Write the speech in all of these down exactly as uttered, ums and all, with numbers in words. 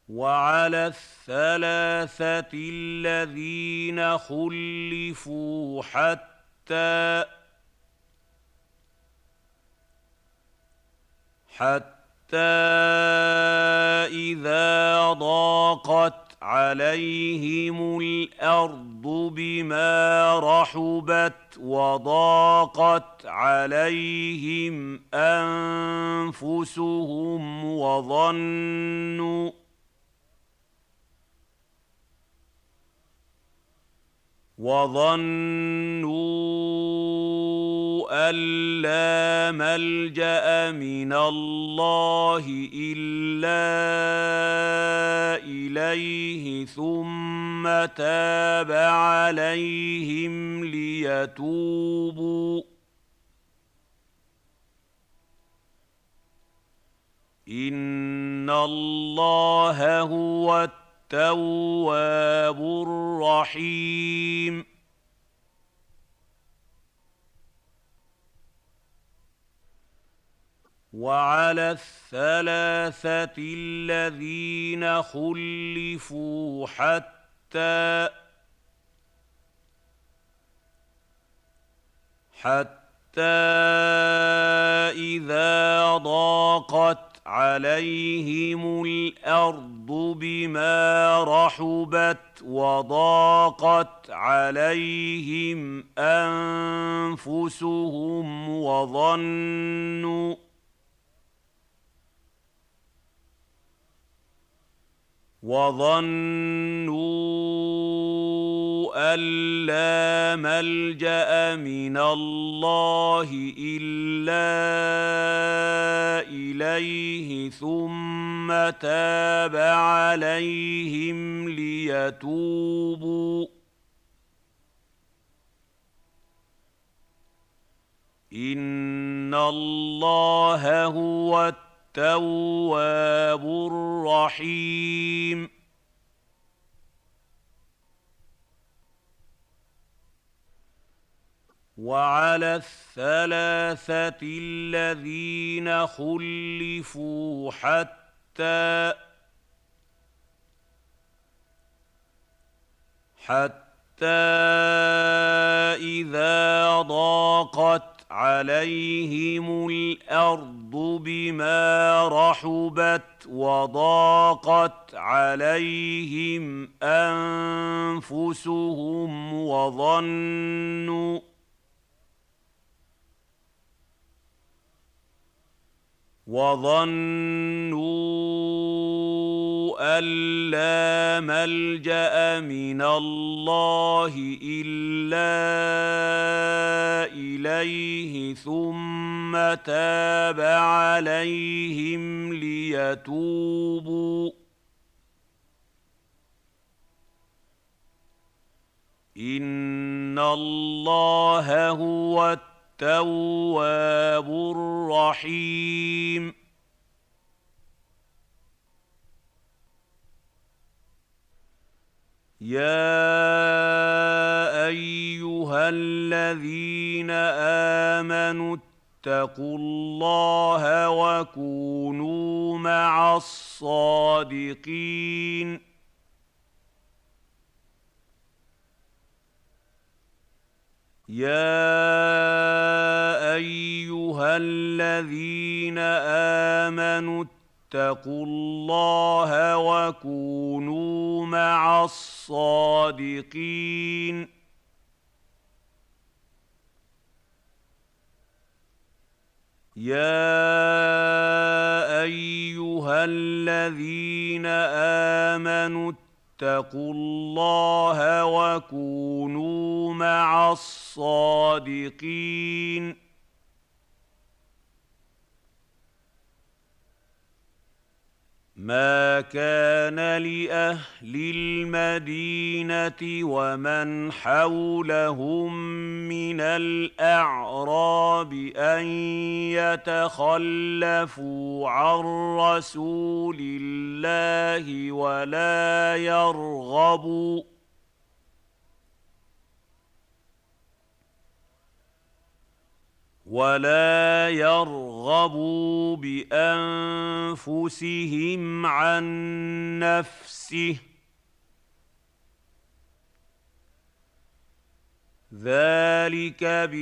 وعلى الثلاثة الذين خلفوا حتى حتى إذا ضاقت عليهم الأرض بما رحبت وضاقت عليهم أنفسهم وظنوا وظنوا أن لا ملجأ من الله إلا إليه ثم تاب عليهم ليتوبوا إن الله هو التواب الرحيم وعلى الثلاثة الذين خلفوا حتى حتى إذا ضاقت عليهم الأرض بما رحبت وضاقت عليهم أنفسهم وظنوا وظنوا أن لا ملجأ من الله إلا إليه ثم تاب عليهم ليتوبوا إن الله هو التواب الرحيم وعلى الثلاثة الذين خلفوا حتى حتى إذا ضاقت عليهم الأرض بما رحبت وضاقت عليهم أنفسهم وظنوا وظنوا أن لا ملجأ من الله إلا إليه ثم تاب عليهم ليتوبوا إن الله هو التواب الرحيم يا أيها الذين آمنوا اتقوا الله وكونوا مع الصادقين يا أيها الذين آمنوا اتقوا الله وكونوا مع الصادقين يا أيها الذين آمنوا اتقوا الله وكونوا مع الصادقين ما كان لأهل المدينة ومن حولهم من الأعراب أن يتخلفوا عن رسول الله ولا يرغبوا ولا يرغبوا بأنفسهم عن نفسه ذلك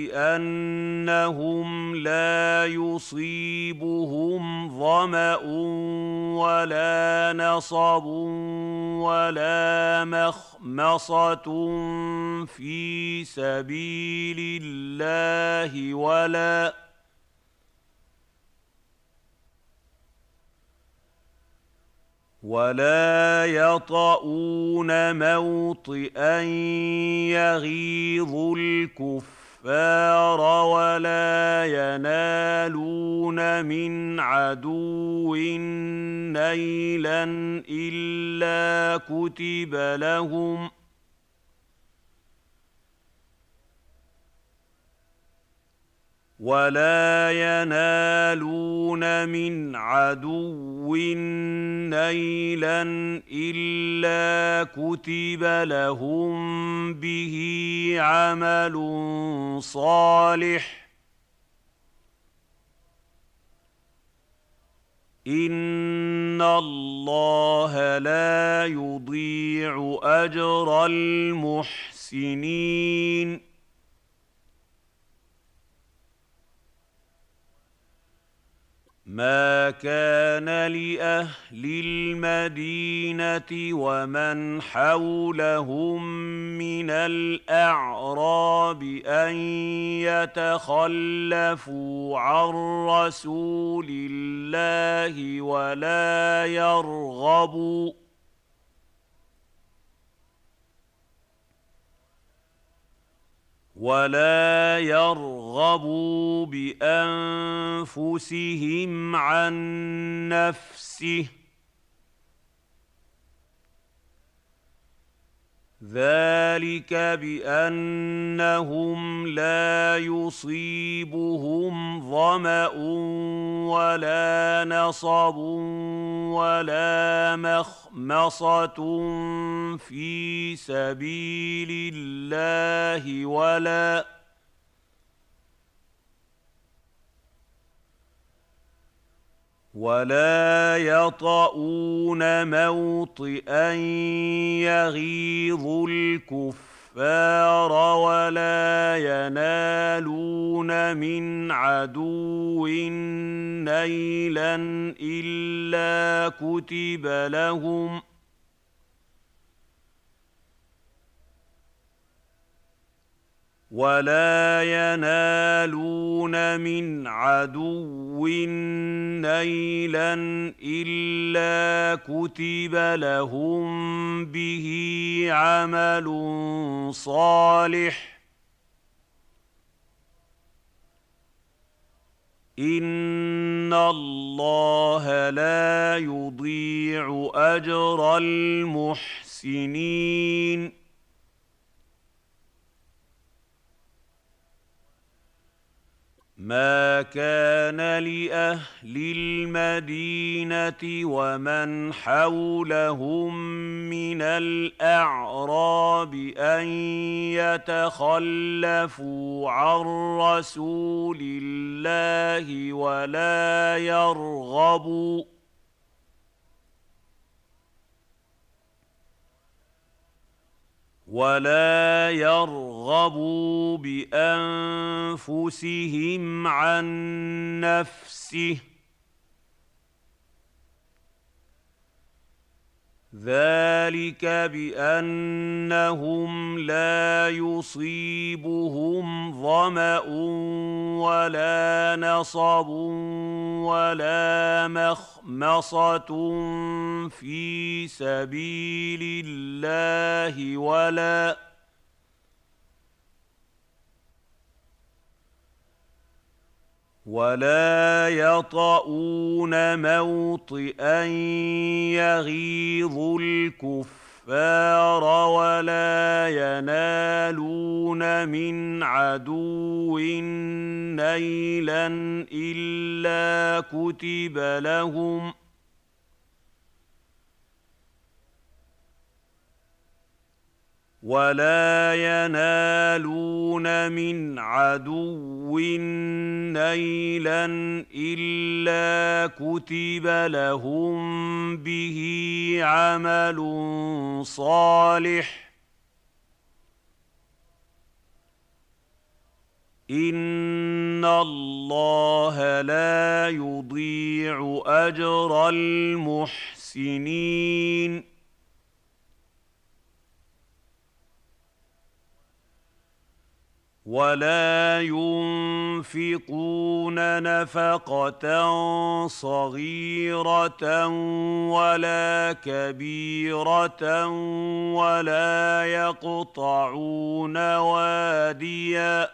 بأنهم لا يصيبهم ظمأ ولا نصب ولا مخمصة في سبيل الله ولا ولا يطؤون موطئا يغيظ الكفار ولا ينالون من عدو نيلا إلا كتب لهم ولا ينالون من عدو نيلا إلا كتب لهم به عمل صالح إن الله لا يضيع أجر المحسنين ما كان لأهل المدينة ومن حولهم من الأعراب أن يتخلفوا عن رسول الله ولا يرغبوا ولا يرغبوا بأنفسهم عن نفسه ذلك بأنهم لا يصيبهم ظمأ ولا نصب ولا مخمصة في سبيل الله ولا ولا يطؤون موطئا يغيظ الكفار ولا ينالون من عدو نيلا إلا كتب لهم ولا ينالون من عدو نيلا إلا كتب لهم به عمل صالح إن الله لا يضيع أجر المحسنين ما كان لأهل المدينة ومن حولهم من الأعراب أن يتخلفوا عن رسول الله ولا يرغبوا ولا يرغبوا بأنفسهم عن نفسه ذلك بأنهم لا يصيبهم ظمأ ولا نصب ولا مخمصة في سبيل الله ولا ولا يطؤون موطئا يغيظ الكفار ولا ينالون من عدو نيلا إلا كتب لهم ولا ينالون من عدو نيلا إلا كتب لهم به عمل صالح إن الله لا يضيع أجر المحسنين ولا ينفقون نفقة صغيرة ولا كبيرة ولا يقطعون واديا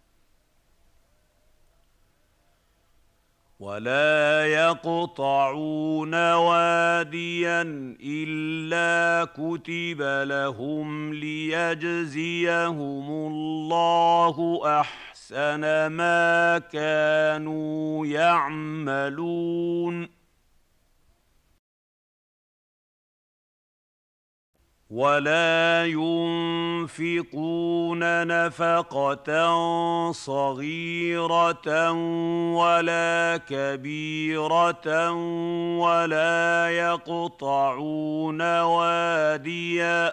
ولا يقطعون واديا إلا كتب لهم ليجزيهم الله أحسن ما كانوا يعملون ولا ينفقون نفقة صغيرة ولا كبيرة ولا يقطعون واديا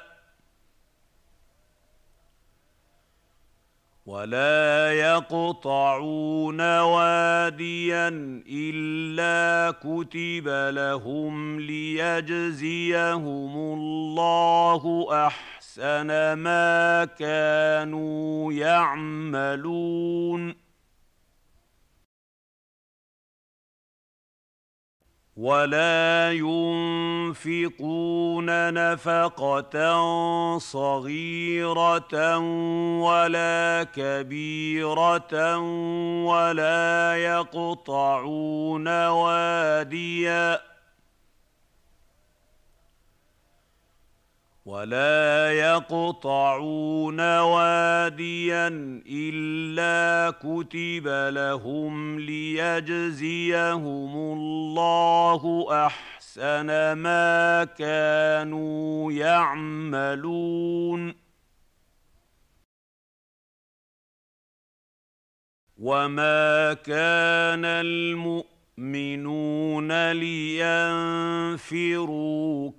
ولا يقطعون واديا إلا كتب لهم ليجزيهم الله أحسن ما كانوا يعملون ولا ينفقون نفقة صغيرة ولا كبيرة ولا يقطعون واديا ولا يقطعون واديا إلا كتب لهم ليجزيهم الله أحسن ما كانوا يعملون وما كان المؤمنون لينفروا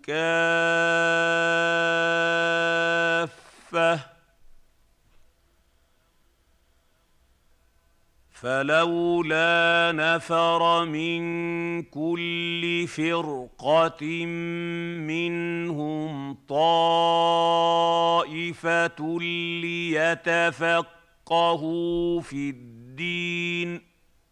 كافة فلولا نفر من كل فرقة منهم طائفة ليتفقهوا في الدين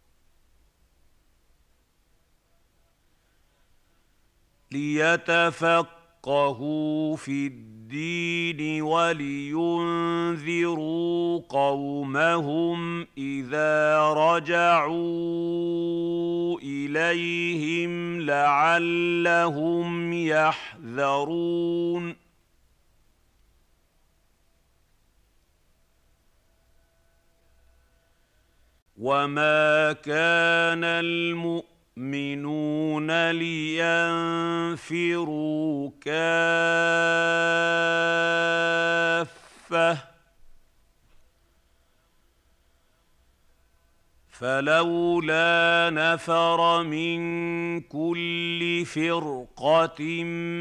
ليتفقهوا في الدين ولينذروا قومهم إذا رجعوا إليهم لعلهم يحذرون وما كان المؤمنون لينفروا كافة فلولا نفر من كل فرقة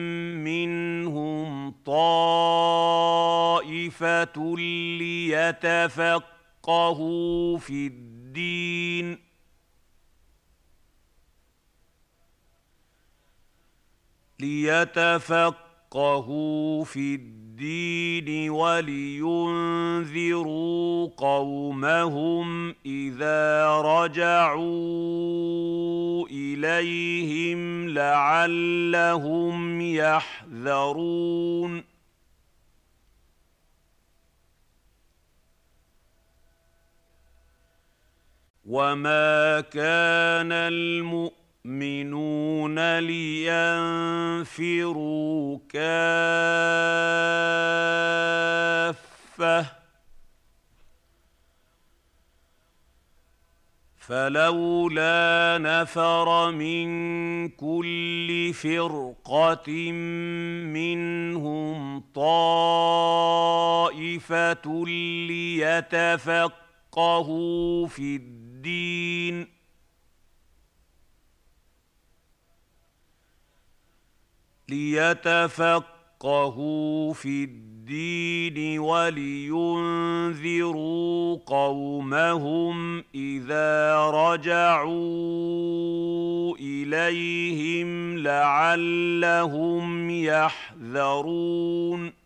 منهم طائفة ليتفقهوا في الدين ليتفقهوا في الدين ولينذروا قومهم إذا رجعوا إليهم لعلهم يحذرون وما كان المؤمنون لينفروا كافة فلولا نفر من كل فرقة منهم طائفة ليتفقهوا في الدين ليتفقهوا في الدين ولينذروا قومهم إذا رجعوا إليهم لعلهم يحذرون